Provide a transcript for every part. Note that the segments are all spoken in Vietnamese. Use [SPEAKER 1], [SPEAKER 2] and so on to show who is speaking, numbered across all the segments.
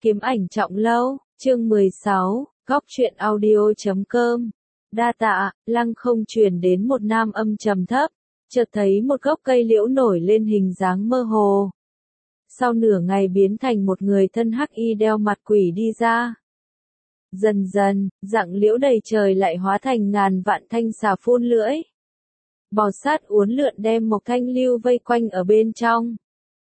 [SPEAKER 1] Kiếm ảnh trọng lâu, chương 16, góc truyện audio.com. Đa tạ, lăng không truyền đến một nam âm trầm thấp, chợt thấy một gốc cây liễu nổi lên hình dáng mơ hồ. Sau nửa ngày biến thành một người thân hắc y đeo mặt quỷ đi ra. Dần dần, rặng liễu đầy trời lại hóa thành ngàn vạn thanh xà phun lưỡi. Bò sát uốn lượn đem Mộc Thanh Lưu vây quanh ở bên trong.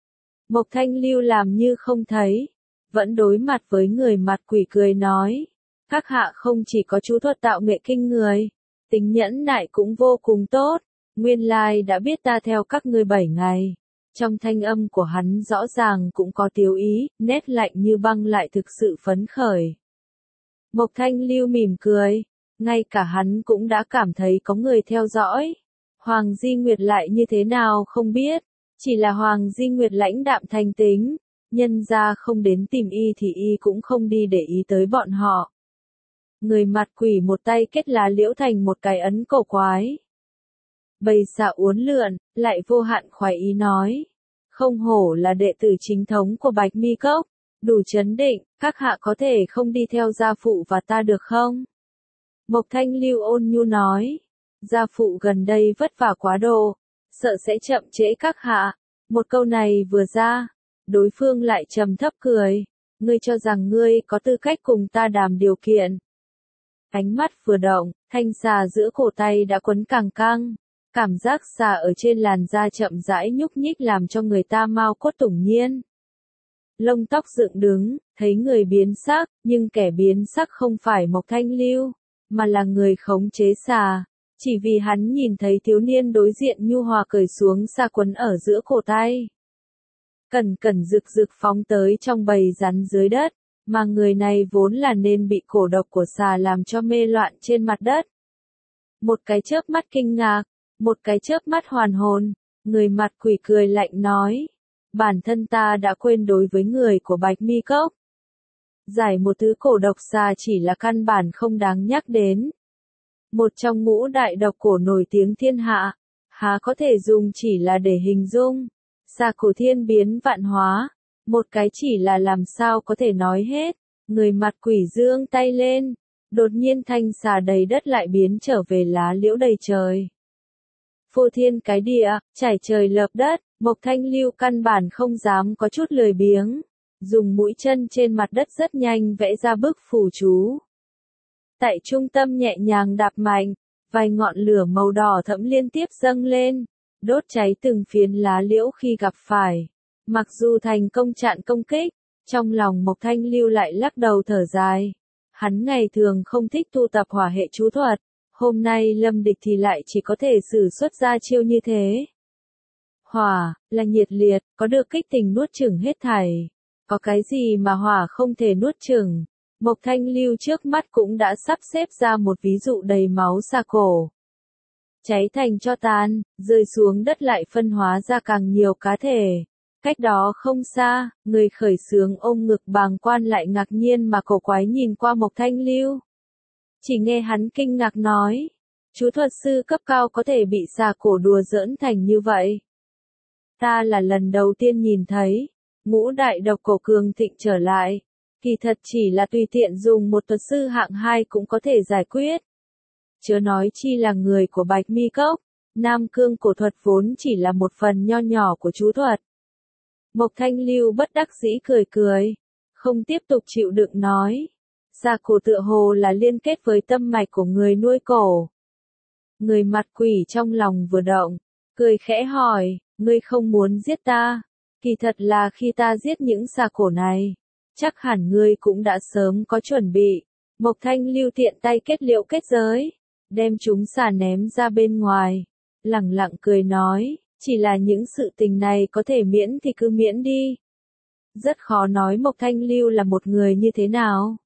[SPEAKER 1] Mộc Thanh Lưu làm như không thấy, vẫn đối mặt với người mặt quỷ cười nói. Các hạ không chỉ có chú thuật tạo nghệ kinh người, tính nhẫn nại cũng vô cùng tốt, nguyên lai đã biết ta theo các ngươi 7 ngày. Trong thanh âm của hắn rõ ràng cũng có tiếu ý, nét lạnh như băng lại thực sự phấn khởi. Mộc Thanh Lưu mỉm cười, ngay cả hắn cũng đã cảm thấy có người theo dõi. Hoàng Di Nguyệt lại như thế nào không biết, chỉ là Hoàng Di Nguyệt lãnh đạm thanh tính, nhân ra không đến tìm y thì y cũng không đi để ý tới bọn họ. Người mặt quỷ một tay kết lá liễu thành một cái ấn cổ quái. Bầy xà uốn lượn, lại vô hạn khoái ý nói. Không hổ là đệ tử chính thống của Bạch Mi Cốc, đủ chấn định, các hạ có thể không đi theo gia phụ và ta được không? Mộc Thanh Lưu ôn nhu nói. Gia phụ gần đây vất vả quá độ, sợ sẽ chậm trễ các hạ. Một câu này vừa ra, đối phương lại trầm thấp cười. Ngươi cho rằng ngươi có tư cách cùng ta đàm điều kiện. Ánh mắt vừa động, thanh xà giữa cổ tay đã quấn càng căng. Cảm giác xà ở trên làn da chậm rãi nhúc nhích làm cho người ta mau cốt tủng nhiên. Lông tóc dựng đứng, thấy người biến sắc, nhưng kẻ biến sắc không phải Mộc Thanh Lưu, mà là người khống chế xà. Chỉ vì hắn nhìn thấy thiếu niên đối diện nhu hòa cởi xuống xà quấn ở giữa cổ tay. Cẩn cẩn rực rực phóng tới trong bầy rắn dưới đất, mà người này vốn là nên bị cổ độc của xà làm cho mê loạn trên mặt đất. Một cái chớp mắt kinh ngạc, một cái chớp mắt hoàn hồn, người mặt quỷ cười lạnh nói. Bản thân ta đã quên đối với người của Bạch Mi Cốc. Giải một thứ cổ độc xà chỉ là căn bản không đáng nhắc đến. Một trong ngũ đại độc cổ nổi tiếng thiên hạ, há có thể dùng chỉ là để hình dung. Xà cổ thiên biến vạn hóa, một cái chỉ là làm sao có thể nói hết. Người mặt quỷ giương tay lên, đột nhiên thanh xà đầy đất lại biến trở về lá liễu đầy trời. Phô thiên cái địa, trải trời lợp đất, Mộc Thanh Lưu căn bản không dám có chút lười biếng, dùng mũi chân trên mặt đất rất nhanh vẽ ra bức phù chú. Tại trung tâm nhẹ nhàng đạp mạnh, vài ngọn lửa màu đỏ thẫm liên tiếp dâng lên, đốt cháy từng phiến lá liễu khi gặp phải. Mặc dù thành công chặn công kích, trong lòng Mộc Thanh Lưu lại lắc đầu thở dài. Hắn ngày thường không thích tu tập hỏa hệ chú thuật, hôm nay lâm địch thì lại chỉ có thể sử xuất ra chiêu như thế. Hỏa, là nhiệt liệt, có được kích tình nuốt chửng hết thảy. Có cái gì mà hỏa không thể nuốt chửng? Mộc Thanh Lưu trước mắt cũng đã sắp xếp ra một ví dụ đầy máu xà cổ. Cháy thành tro tàn, rơi xuống đất lại phân hóa ra càng nhiều cá thể. Cách đó không xa, người khởi xướng ôm ngực bàng quan lại ngạc nhiên mà cổ quái nhìn qua Mộc Thanh Lưu. Chỉ nghe hắn kinh ngạc nói, chú thuật sư cấp cao có thể bị xà cổ đùa giỡn thành như vậy. Ta là lần đầu tiên nhìn thấy, ngũ đại độc cổ cường thịnh trở lại, kỳ thật chỉ là tùy tiện dùng một thuật sư hạng 2 cũng có thể giải quyết. Chớ nói chi là người của Bạch Mi Cốc, Nam Cương cổ thuật vốn chỉ là một phần nho nhỏ của chú thuật. Mộc Thanh Lưu bất đắc dĩ cười cười, không tiếp tục chịu đựng nói. Xà cổ tựa hồ là liên kết với tâm mạch của người nuôi cổ. Người mặt quỷ trong lòng vừa động, cười khẽ hỏi, ngươi không muốn giết ta? Kỳ thật là khi ta giết những xà cổ này, chắc hẳn ngươi cũng đã sớm có chuẩn bị. Mộc Thanh Lưu tiện tay kết liễu kết giới, đem chúng xà ném ra bên ngoài, lẳng lặng cười nói, chỉ là những sự tình này có thể miễn thì cứ miễn đi. Rất khó nói Mộc Thanh Lưu là một người như thế nào.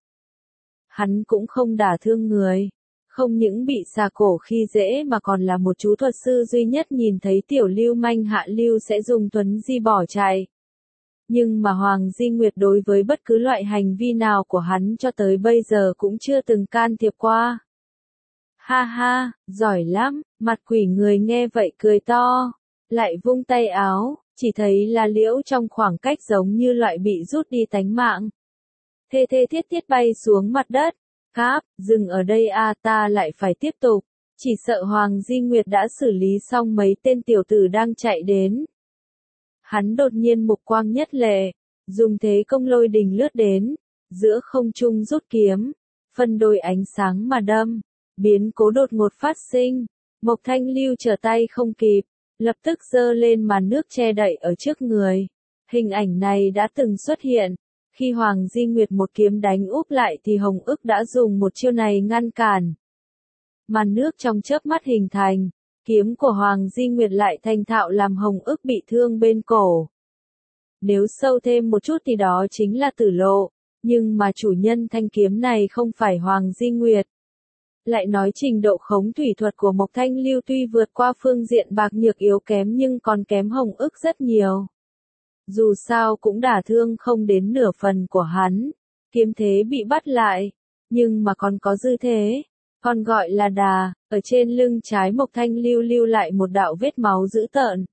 [SPEAKER 1] Hắn cũng không đả thương người, không những bị xà cổ khi dễ mà còn là một chú thuật sư duy nhất nhìn thấy tiểu lưu manh hạ lưu sẽ dùng tuấn di bỏ chạy. Nhưng mà Hoàng Di Nguyệt đối với bất cứ loại hành vi nào của hắn cho tới bây giờ cũng chưa từng can thiệp qua. Ha ha, giỏi lắm, mặt quỷ người nghe vậy cười to, lại vung tay áo, chỉ thấy là liễu trong khoảng cách giống như loại bị rút đi tánh mạng. thê thê thiết thiết bay xuống mặt đất. Cáp, dừng ở đây a, ta lại phải tiếp tục. Chỉ sợ Hoàng Di Nguyệt đã xử lý xong mấy tên tiểu tử đang chạy đến. Hắn đột nhiên mục quang nhất lệ, dùng thế công lôi đình lướt đến, giữa không trung rút kiếm, phân đôi ánh sáng mà đâm, biến cố đột ngột phát sinh. Mộc Thanh Lưu trở tay không kịp, lập tức giơ lên màn nước che đậy ở trước người. Hình ảnh này đã từng xuất hiện, khi Hoàng Di Nguyệt một kiếm đánh úp lại thì Hồng Ức đã dùng một chiêu này ngăn cản. Màn nước trong chớp mắt hình thành, kiếm của Hoàng Di Nguyệt lại thành thạo làm Hồng Ức bị thương bên cổ. Nếu sâu thêm một chút thì đó chính là tử lộ, nhưng mà chủ nhân thanh kiếm này không phải Hoàng Di Nguyệt. Lại nói trình độ khống thủy thuật của Mộc Thanh Lưu tuy vượt qua phương diện bạc nhược yếu kém nhưng còn kém Hồng Ức rất nhiều. Dù sao cũng đả thương không đến nửa phần của hắn, kiếm thế bị bắt lại, nhưng mà còn có dư thế, còn gọi là đà, ở trên lưng trái Mộc Thanh Lưu lưu lại một đạo vết máu dữ tợn.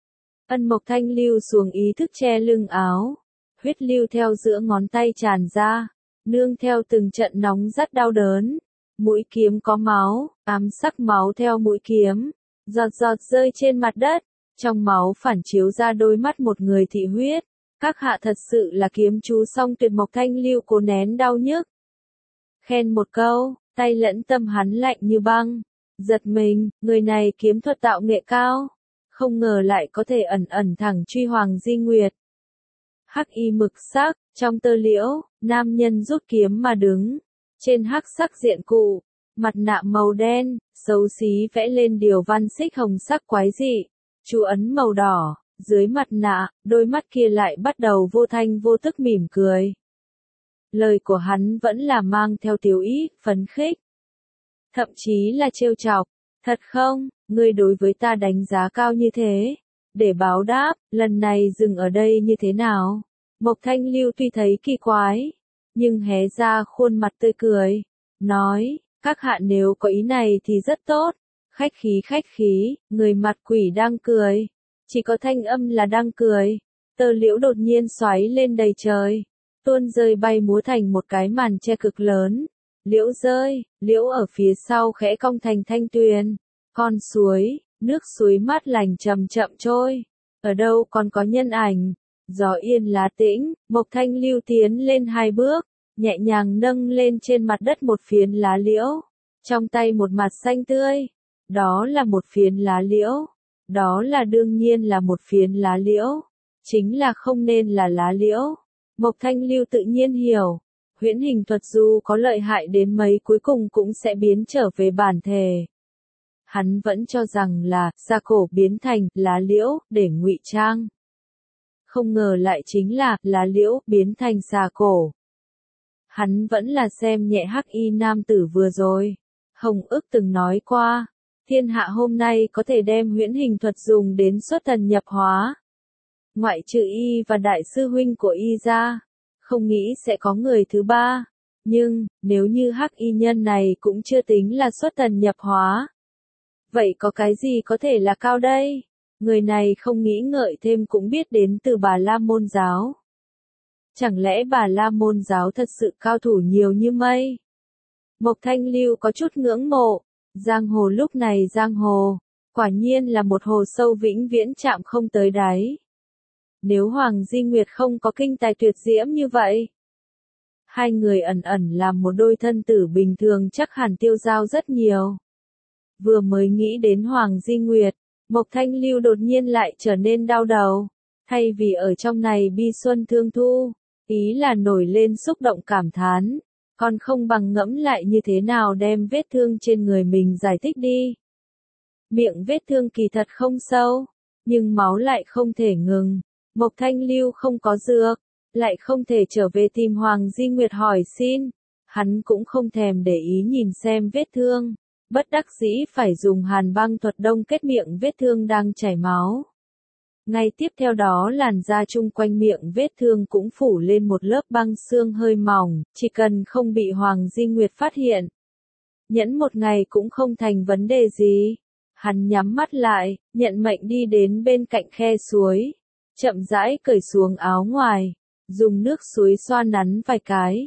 [SPEAKER 1] Mộc Thanh Lưu xuống ý thức che lưng áo, huyết lưu theo giữa ngón tay tràn ra, nương theo từng trận nóng rất đau đớn. Mũi kiếm có máu, ám sắc máu theo mũi kiếm, giọt giọt rơi trên mặt đất, trong máu phản chiếu ra đôi mắt một người thị huyết. Các hạ thật sự là kiếm chú song tuyệt. Mộc Thanh Lưu cố nén đau nhức, khen một câu, tay lẫn tâm hắn lạnh như băng, giật mình, người này kiếm thuật tạo nghệ cao, không ngờ lại có thể ẩn ẩn thẳng truy Hoàng Di Nguyệt. Hắc y mực sắc, trong tơ liễu, nam nhân rút kiếm mà đứng. Trên hắc sắc diện cụ, mặt nạ màu đen, xấu xí vẽ lên điều văn xích hồng sắc quái dị, chú ấn màu đỏ, dưới mặt nạ, đôi mắt kia lại bắt đầu vô thanh vô tức mỉm cười. Lời của hắn vẫn là mang theo tiểu ý, phấn khích. Thậm chí là trêu chọc, thật không, ngươi đối với ta đánh giá cao như thế. Để báo đáp, lần này dừng ở đây như thế nào? Mộc Thanh Lưu tuy thấy kỳ quái, nhưng hé ra khuôn mặt tươi cười, nói, các hạ nếu có ý này thì rất tốt, khách khí, người mặt quỷ đang cười, chỉ có thanh âm là đang cười, tơ liễu đột nhiên xoáy lên đầy trời, tuôn rơi bay múa thành một cái màn che cực lớn, liễu rơi, liễu ở phía sau khẽ cong thành thanh tuyền, con suối, nước suối mát lành chậm chậm trôi, ở đâu còn có nhân ảnh. Gió yên lá tĩnh, Mộc Thanh Lưu tiến lên 2 bước, nhẹ nhàng nâng lên trên mặt đất một phiến lá liễu, trong tay một mặt xanh tươi. Đó là một phiến lá liễu, đó là đương nhiên là một phiến lá liễu, chính là không nên là lá liễu. Mộc Thanh Lưu tự nhiên hiểu, huyễn hình thuật dù có lợi hại đến mấy cuối cùng cũng sẽ biến trở về bản thể. Hắn vẫn cho rằng là da cổ biến thành lá liễu để ngụy trang. Không ngờ lại chính là lá liễu biến thành xà cổ. Hắn vẫn là xem nhẹ hắc y nam tử vừa rồi. Hồng Ức từng nói qua, thiên hạ hôm nay có thể đem huyễn hình thuật dùng đến xuất thần nhập hóa. Ngoại trừ y và đại sư huynh của y ra, không nghĩ sẽ có người thứ ba. Nhưng, nếu như hắc y nhân này cũng chưa tính là xuất thần nhập hóa. Vậy có cái gì có thể là cao đây? Người này không nghĩ ngợi thêm cũng biết đến từ Bà La Môn giáo. Chẳng lẽ Bà La Môn giáo thật sự cao thủ nhiều như mây? Mộc Thanh Lưu có chút ngưỡng mộ. Giang hồ lúc này giang hồ, quả nhiên là một hồ sâu vĩnh viễn chạm không tới đáy. Nếu Hoàng Di Nguyệt không có kinh tài tuyệt diễm như vậy, hai người ẩn ẩn làm một đôi thân tử bình thường chắc hẳn tiêu dao rất nhiều. Vừa mới nghĩ đến Hoàng Di Nguyệt, Mộc Thanh Lưu đột nhiên lại trở nên đau đầu. Thay vì ở trong này bi xuân thương thu, ý là nổi lên xúc động cảm thán, còn không bằng ngẫm lại như thế nào đem vết thương trên người mình giải thích đi. Miệng vết thương kỳ thật không sâu, nhưng máu lại không thể ngừng. Mộc Thanh Lưu không có dược, lại không thể trở về tìm Hoàng Di Nguyệt hỏi xin. Hắn cũng không thèm để ý nhìn xem vết thương, bất đắc dĩ phải dùng hàn băng thuật đông kết miệng vết thương đang chảy máu. Ngay tiếp theo đó làn da chung quanh miệng vết thương cũng phủ lên một lớp băng xương hơi mỏng, chỉ cần không bị Hoàng Di Nguyệt phát hiện. Nhẫn một ngày cũng không thành vấn đề gì. Hắn nhắm mắt lại, nhận mệnh đi đến bên cạnh khe suối, chậm rãi cởi xuống áo ngoài, dùng nước suối xoa nắn vài cái,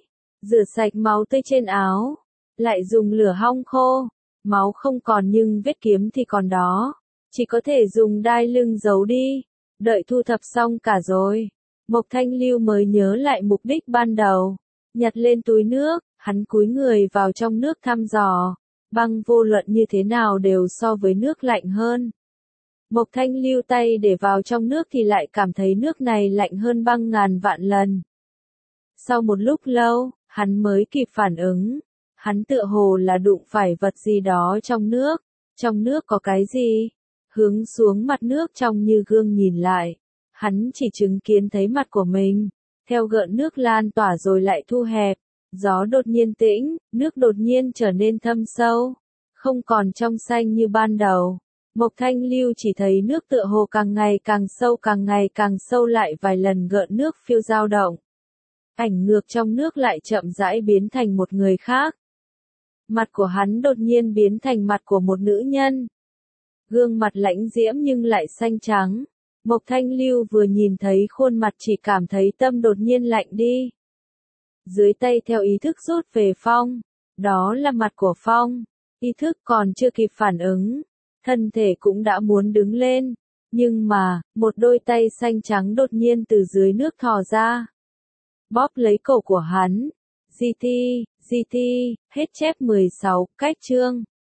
[SPEAKER 1] rửa sạch máu tươi trên áo, lại dùng lửa hong khô. Máu không còn nhưng vết kiếm thì còn đó, chỉ có thể dùng đai lưng giấu đi. Đợi thu thập xong cả rồi, Mộc Thanh Lưu mới nhớ lại mục đích ban đầu. Nhặt lên túi nước, hắn cúi người vào trong nước thăm dò. Băng vô luận như thế nào đều so với nước lạnh hơn. Mộc Thanh Lưu tay để vào trong nước thì lại cảm thấy nước này lạnh hơn băng ngàn vạn lần. Sau một lúc lâu, hắn mới kịp phản ứng. Hắn tựa hồ là đụng phải vật gì đó trong nước. Trong nước có cái gì? Hướng xuống mặt nước trong như gương nhìn lại. Hắn chỉ chứng kiến thấy mặt của mình. Theo gợn nước lan tỏa rồi lại thu hẹp. Gió đột nhiên tĩnh, nước đột nhiên trở nên thâm sâu. Không còn trong xanh như ban đầu. Mộc Thanh Lưu chỉ thấy nước tựa hồ càng ngày càng sâu lại vài lần gợn nước phiêu dao động. Ảnh ngược trong nước lại chậm rãi biến thành một người khác. Mặt của hắn đột nhiên biến thành mặt của một nữ nhân. Gương mặt lãnh diễm nhưng lại xanh trắng. Mộc Thanh Lưu vừa nhìn thấy khuôn mặt chỉ cảm thấy tâm đột nhiên lạnh đi. Dưới tay theo ý thức rút về Phong. Đó là mặt của Phong. Ý thức còn chưa kịp phản ứng. Thân thể cũng đã muốn đứng lên. Nhưng mà, một đôi tay xanh trắng đột nhiên từ dưới nước thò ra. Bóp lấy cổ của hắn. GT, hết chép 16, cách chương.